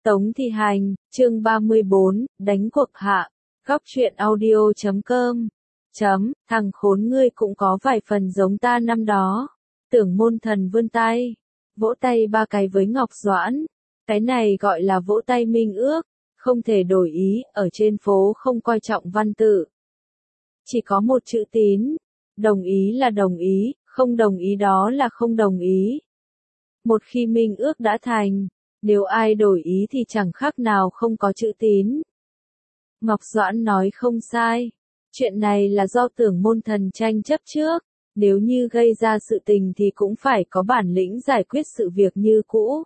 Tống Thi Hành, chương 34, đánh cuộc hạ. Góc truyện audio.com. Thằng khốn ngươi cũng có vài phần giống ta năm đó. Tưởng Môn Thần vươn tay, vỗ tay ba cái với Ngọc Doãn. Cái này gọi là vỗ tay minh ước, không thể đổi ý, ở trên phố không coi trọng văn tự. Chỉ có một chữ tín, đồng ý là đồng ý, không đồng ý đó là không đồng ý. Một khi minh ước đã thành, nếu ai đổi ý thì chẳng khác nào không có chữ tín. Ngọc Doãn nói không sai, chuyện này là do Tưởng Môn Thần tranh chấp trước, nếu như gây ra sự tình thì cũng phải có bản lĩnh giải quyết sự việc như cũ.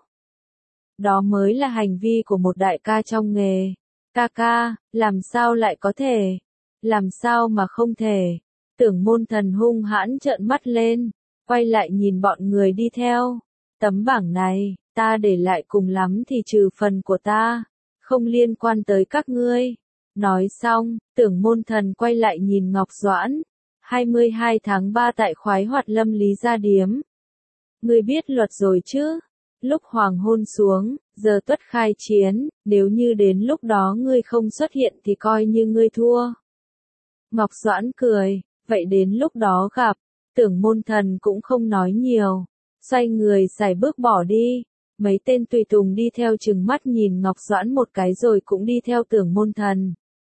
Đó mới là hành vi của một đại ca trong nghề. Ca, làm sao lại có thể? Làm sao mà không thể? Tưởng Môn Thần hung hãn trợn mắt lên, quay lại nhìn bọn người đi theo. Tấm bảng này, ta để lại cùng lắm thì trừ phần của ta, không liên quan tới các ngươi. Nói xong, Tưởng Môn Thần quay lại nhìn Ngọc Doãn. 22 tháng 3 tại Khoái Hoạt Lâm Lý Gia Điếm. Ngươi biết luật rồi chứ? Lúc hoàng hôn xuống, giờ tuất khai chiến, nếu như đến lúc đó ngươi không xuất hiện thì coi như ngươi thua. Ngọc Doãn cười, vậy đến lúc đó gặp. Tưởng Môn Thần cũng không nói nhiều, xoay người sải bước bỏ đi. Mấy tên tùy tùng đi theo chừng mắt nhìn Ngọc Doãn một cái rồi cũng đi theo Tưởng Môn Thần.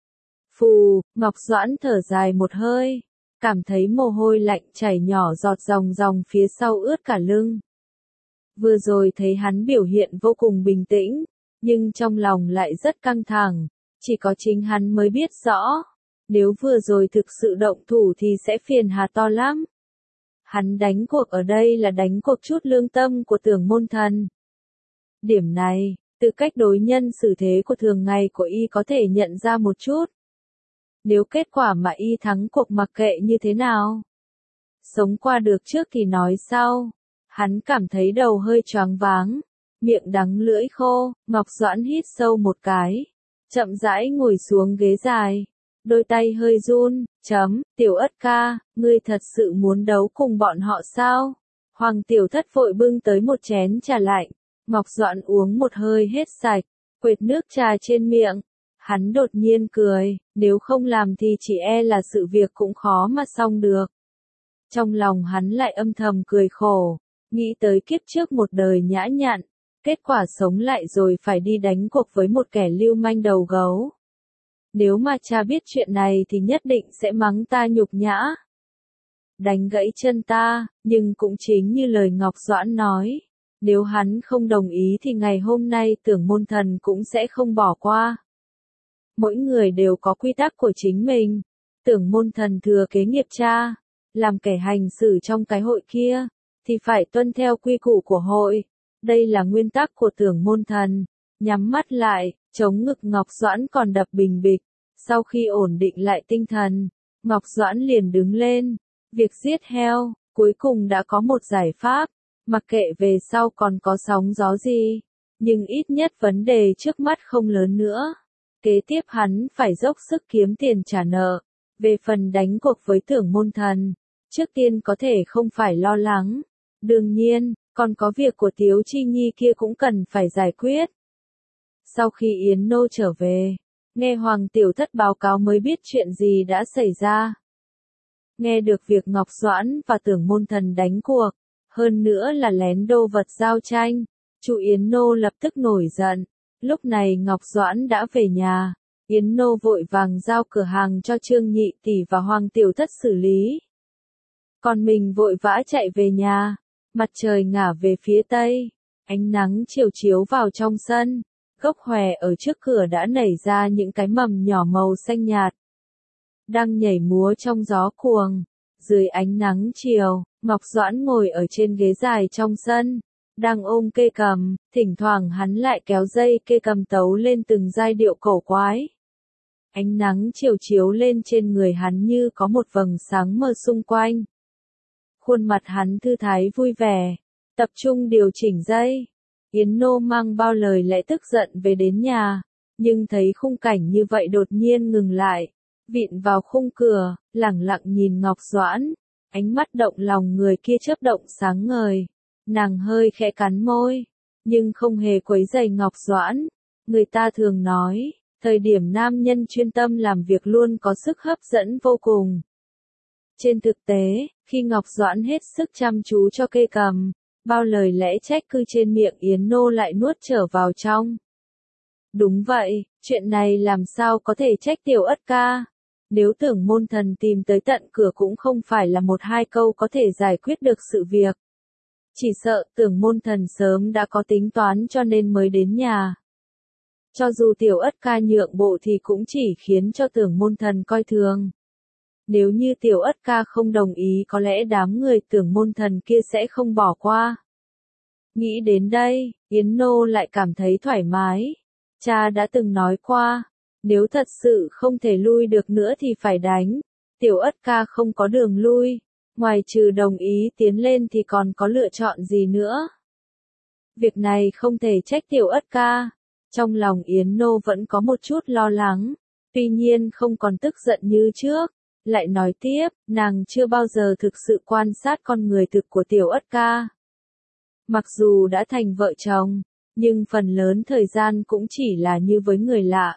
Phù, Ngọc Doãn thở dài một hơi, cảm thấy mồ hôi lạnh chảy nhỏ giọt ròng phía sau ướt cả lưng. Vừa rồi thấy hắn biểu hiện vô cùng bình tĩnh, nhưng trong lòng lại rất căng thẳng, chỉ có chính hắn mới biết rõ. Nếu vừa rồi thực sự động thủ thì sẽ phiền hà to lắm. Hắn đánh cuộc ở đây là đánh cuộc chút lương tâm của Tưởng Môn Thần. Điểm này, từ cách đối nhân xử thế của thường ngày của y có thể nhận ra một chút. Nếu kết quả mà y thắng cuộc mặc kệ như thế nào, sống qua được trước thì nói sau. Hắn cảm thấy đầu hơi choáng váng, miệng đắng lưỡi khô. Ngọc Doãn hít sâu một cái, chậm rãi ngồi xuống ghế dài, đôi tay hơi run. Tiểu Ất ca, ngươi thật sự muốn đấu cùng bọn họ sao? Hoàng Tiểu Thất vội bưng tới một chén trà lạnh. Ngọc Doãn uống một hơi hết sạch, quệt nước trà trên miệng. Hắn đột nhiên cười, nếu không làm thì chỉ e là sự việc cũng khó mà xong được. Trong lòng hắn lại âm thầm cười khổ, nghĩ tới kiếp trước một đời nhã nhặn, kết quả sống lại rồi phải đi đánh cuộc với một kẻ lưu manh đầu gấu. Nếu mà cha biết chuyện này thì nhất định sẽ mắng ta nhục nhã, đánh gãy chân ta. Nhưng cũng chính như lời Ngọc Doãn nói, nếu hắn không đồng ý thì ngày hôm nay Tưởng Môn Thần cũng sẽ không bỏ qua. Mỗi người đều có quy tắc của chính mình. Tưởng Môn Thần thừa kế nghiệp cha, làm kẻ hành xử trong cái hội kia, thì phải tuân theo quy củ của hội. Đây là nguyên tắc của Tưởng Môn Thần. Nhắm mắt lại, chống ngực Ngọc Doãn còn đập bình bịch. Sau khi ổn định lại tinh thần, Ngọc Doãn liền đứng lên. Việc giết heo, cuối cùng đã có một giải pháp. Mặc kệ về sau còn có sóng gió gì, nhưng ít nhất vấn đề trước mắt không lớn nữa. Kế tiếp hắn phải dốc sức kiếm tiền trả nợ. Về phần đánh cuộc với Tưởng Môn Thần, trước tiên có thể không phải lo lắng. Đương nhiên, còn có việc của Tiếu Chi Nhi kia cũng cần phải giải quyết. Sau khi Yến Nô trở về, nghe Hoàng Tiểu Thất báo cáo mới biết chuyện gì đã xảy ra. Nghe được việc Ngọc Doãn và Tưởng Môn Thần đánh cuộc, hơn nữa là lén đô vật giao tranh, chủ Yến Nô lập tức nổi giận. Lúc này Ngọc Doãn đã về nhà, Yến Nô vội vàng giao cửa hàng cho Trương Nhị Tỷ và Hoàng Tiểu Thất xử lý. Còn mình vội vã chạy về nhà. Mặt trời ngả về phía tây, ánh nắng chiều chiếu vào trong sân. Gốc hòe ở trước cửa đã nảy ra những cái mầm nhỏ màu xanh nhạt, đang nhảy múa trong gió cuồng. Dưới ánh nắng chiều, Ngọc Doãn ngồi ở trên ghế dài trong sân, đang ôm kê cầm, thỉnh thoảng hắn lại kéo dây kê cầm tấu lên từng giai điệu cổ quái. Ánh nắng chiều chiếu lên trên người hắn như có một vầng sáng mờ xung quanh. Khuôn mặt hắn thư thái vui vẻ, tập trung điều chỉnh dây. Yến Nô mang bao lời lẽ tức giận về đến nhà, nhưng thấy khung cảnh như vậy đột nhiên ngừng lại, vịn vào khung cửa, lẳng lặng nhìn Ngọc Doãn. Ánh mắt động lòng người kia chớp động sáng ngời. Nàng hơi khẽ cắn môi, nhưng không hề quấy rầy Ngọc Doãn. Người ta thường nói, thời điểm nam nhân chuyên tâm làm việc luôn có sức hấp dẫn vô cùng. Trên thực tế, khi Ngọc Doãn hết sức chăm chú cho cây cầm, bao lời lẽ trách cứ trên miệng Yến Nô lại nuốt trở vào trong. Đúng vậy, chuyện này làm sao có thể trách Tiểu Ất ca. Nếu Tưởng Môn Thần tìm tới tận cửa cũng không phải là một hai câu có thể giải quyết được sự việc. Chỉ sợ Tưởng Môn Thần sớm đã có tính toán cho nên mới đến nhà. Cho dù Tiểu Ất ca nhượng bộ thì cũng chỉ khiến cho Tưởng Môn Thần coi thường. Nếu như Tiểu Ất ca không đồng ý có lẽ đám người Tưởng Môn Thần kia sẽ không bỏ qua. Nghĩ đến đây, Yến Nô lại cảm thấy thoải mái. Cha đã từng nói qua, nếu thật sự không thể lui được nữa thì phải đánh. Tiểu Ất ca không có đường lui, ngoài trừ đồng ý tiến lên thì còn có lựa chọn gì nữa. Việc này không thể trách Tiểu Ất ca. Trong lòng Yến Nô vẫn có một chút lo lắng, tuy nhiên không còn tức giận như trước. Lại nói tiếp, nàng chưa bao giờ thực sự quan sát con người thực của Tiểu Ất ca. Mặc dù đã thành vợ chồng, nhưng phần lớn thời gian cũng chỉ là như với người lạ.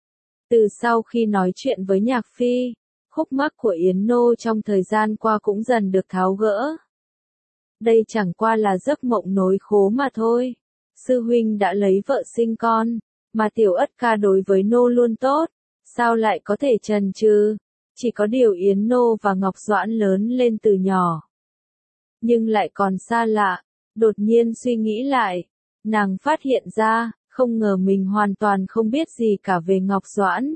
Từ sau khi nói chuyện với Nhạc Phi, khúc mắc của Yến Nô trong thời gian qua cũng dần được tháo gỡ. Đây chẳng qua là giấc mộng nối khố mà thôi. Sư huynh đã lấy vợ sinh con, mà Tiểu Ất ca đối với Nô luôn tốt, sao lại có thể chần chừ? Chỉ có điều Yến Nô và Ngọc Doãn lớn lên từ nhỏ, nhưng lại còn xa lạ. Đột nhiên suy nghĩ lại, nàng phát hiện ra, không ngờ mình hoàn toàn không biết gì cả về Ngọc Doãn.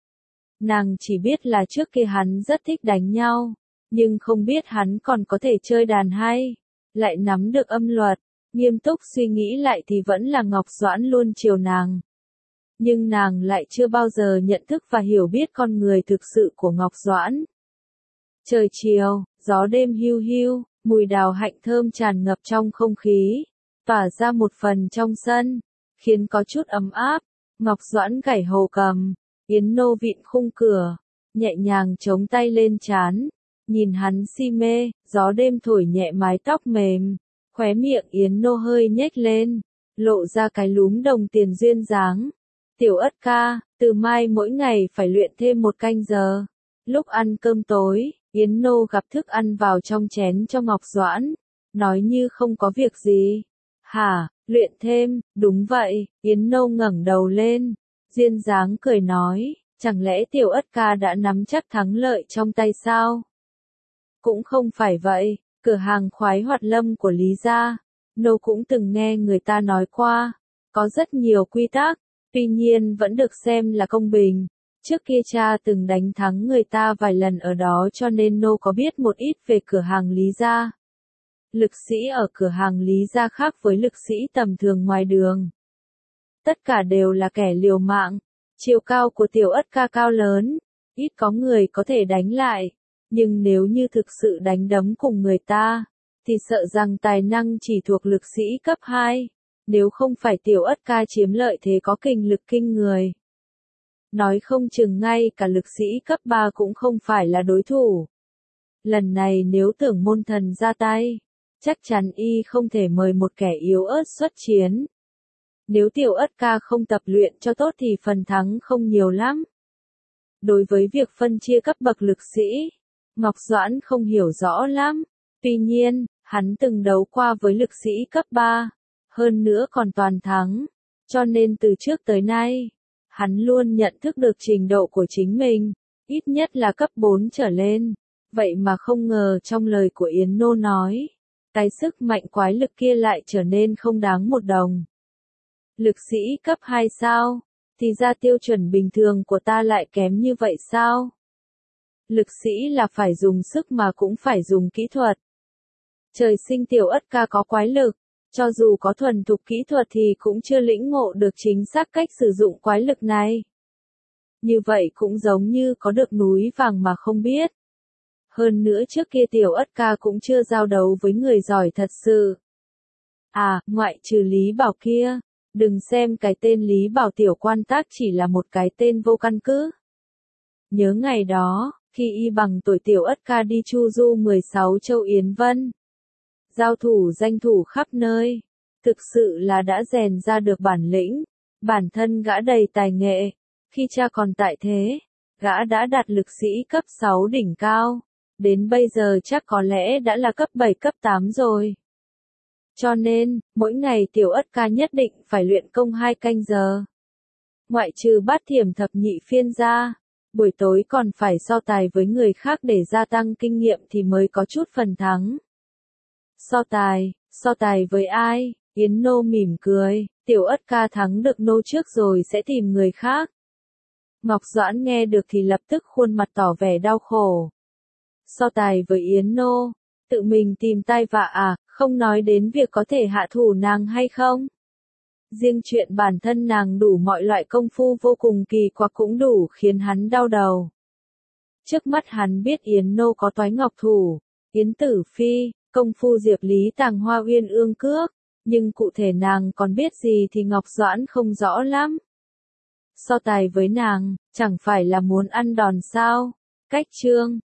Nàng chỉ biết là trước kia hắn rất thích đánh nhau, nhưng không biết hắn còn có thể chơi đàn hay, lại nắm được âm luật. Nghiêm túc suy nghĩ lại thì vẫn là Ngọc Doãn luôn chiều nàng. Nhưng nàng lại chưa bao giờ nhận thức và hiểu biết con người thực sự của Ngọc Doãn. Trời chiều, gió đêm hiu hiu, mùi đào hạnh thơm tràn ngập trong không khí, tỏa ra một phần trong sân, khiến có chút ấm áp. Ngọc Doãn gảy hồ cầm, Yến Nô vịn khung cửa, nhẹ nhàng chống tay lên trán, nhìn hắn si mê, gió đêm thổi nhẹ mái tóc mềm, khóe miệng Yến Nô hơi nhếch lên, lộ ra cái lúm đồng tiền duyên dáng. Tiểu Ất ca, từ mai mỗi ngày phải luyện thêm 1 canh giờ. Lúc ăn cơm tối, Yến Nô gặp thức ăn vào trong chén cho Ngọc Doãn, nói như không có việc gì. Hả, luyện thêm, đúng vậy. Yến Nô ngẩng đầu lên, duyên dáng cười nói, chẳng lẽ Tiểu Ất ca đã nắm chắc thắng lợi trong tay sao? Cũng không phải vậy, cửa hàng khoái hoạt lâm của Lý gia, Nô cũng từng nghe người ta nói qua, có rất nhiều quy tắc, tuy nhiên vẫn được xem là công bình. Trước kia cha từng đánh thắng người ta vài lần ở đó cho nên Nô có biết một ít về cửa hàng Lý gia. Lực sĩ ở cửa hàng Lý gia khác với lực sĩ tầm thường ngoài đường. Tất cả đều là kẻ liều mạng. Chiều cao của Tiểu Ất ca cao lớn, ít có người có thể đánh lại. Nhưng nếu như thực sự đánh đấm cùng người ta, thì sợ rằng tài năng chỉ thuộc lực sĩ cấp 2. Nếu không phải Tiểu Ất ca chiếm lợi thế có kình lực kinh người. Nói không chừng ngay cả lực sĩ cấp 3 cũng không phải là đối thủ. Lần này nếu Tưởng Môn Thần ra tay, chắc chắn y không thể mời một kẻ yếu ớt xuất chiến. Nếu Tiểu Ất ca không tập luyện cho tốt thì phần thắng không nhiều lắm. Đối với việc phân chia cấp bậc lực sĩ, Ngọc Doãn không hiểu rõ lắm. Tuy nhiên, hắn từng đấu qua với lực sĩ cấp 3, hơn nữa còn toàn thắng. Cho nên từ trước tới nay, hắn luôn nhận thức được trình độ của chính mình, ít nhất là cấp 4 trở lên. Vậy mà không ngờ trong lời của Yến Nô nói, cái sức mạnh quái lực kia lại trở nên không đáng một đồng. Lực sĩ cấp 2 sao? Thì ra tiêu chuẩn bình thường của ta lại kém như vậy sao? Lực sĩ là phải dùng sức mà cũng phải dùng kỹ thuật. Trời sinh Tiểu Ất ca có quái lực, cho dù có thuần thục kỹ thuật thì cũng chưa lĩnh ngộ được chính xác cách sử dụng quái lực này. Như vậy cũng giống như có được núi vàng mà không biết. Hơn nữa trước kia Tiểu Ất ca cũng chưa giao đấu với người giỏi thật sự. À, ngoại trừ Lý Bảo kia, đừng xem cái tên Lý Bảo tiểu quan tác chỉ là một cái tên vô căn cứ. Nhớ ngày đó, khi y bằng tuổi Tiểu Ất ca đi chu du 16 châu Yến Vân, giao thủ danh thủ khắp nơi, thực sự là đã rèn ra được bản lĩnh. Bản thân gã đầy tài nghệ, khi cha còn tại thế, gã đã đạt lực sĩ cấp 6 đỉnh cao, đến bây giờ chắc có lẽ đã là cấp 7 cấp 8 rồi. Cho nên, mỗi ngày Tiểu Ất ca nhất định phải luyện công 2 canh giờ. Ngoại trừ bát thiểm thập nhị phiên ra, buổi tối còn phải so tài với người khác để gia tăng kinh nghiệm thì mới có chút phần thắng. So tài với ai? Yến Nô mỉm cười, Tiểu Ất ca thắng được Nô trước rồi sẽ tìm người khác. Ngọc Doãn nghe được thì lập tức khuôn mặt tỏ vẻ đau khổ. So tài với Yến Nô, tự mình tìm tai vạ à, không nói đến việc có thể hạ thủ nàng hay không. Riêng chuyện bản thân nàng đủ mọi loại công phu vô cùng kỳ quặc cũng đủ khiến hắn đau đầu. Trước mắt hắn biết Yến Nô có toái ngọc thủ, Yến Tử Phi, công phu Diệp Lý Tàng Hoa Uyên Ương Cước, nhưng cụ thể nàng còn biết gì thì Ngọc Doãn không rõ lắm. So tài với nàng, chẳng phải là muốn ăn đòn sao? Cách chương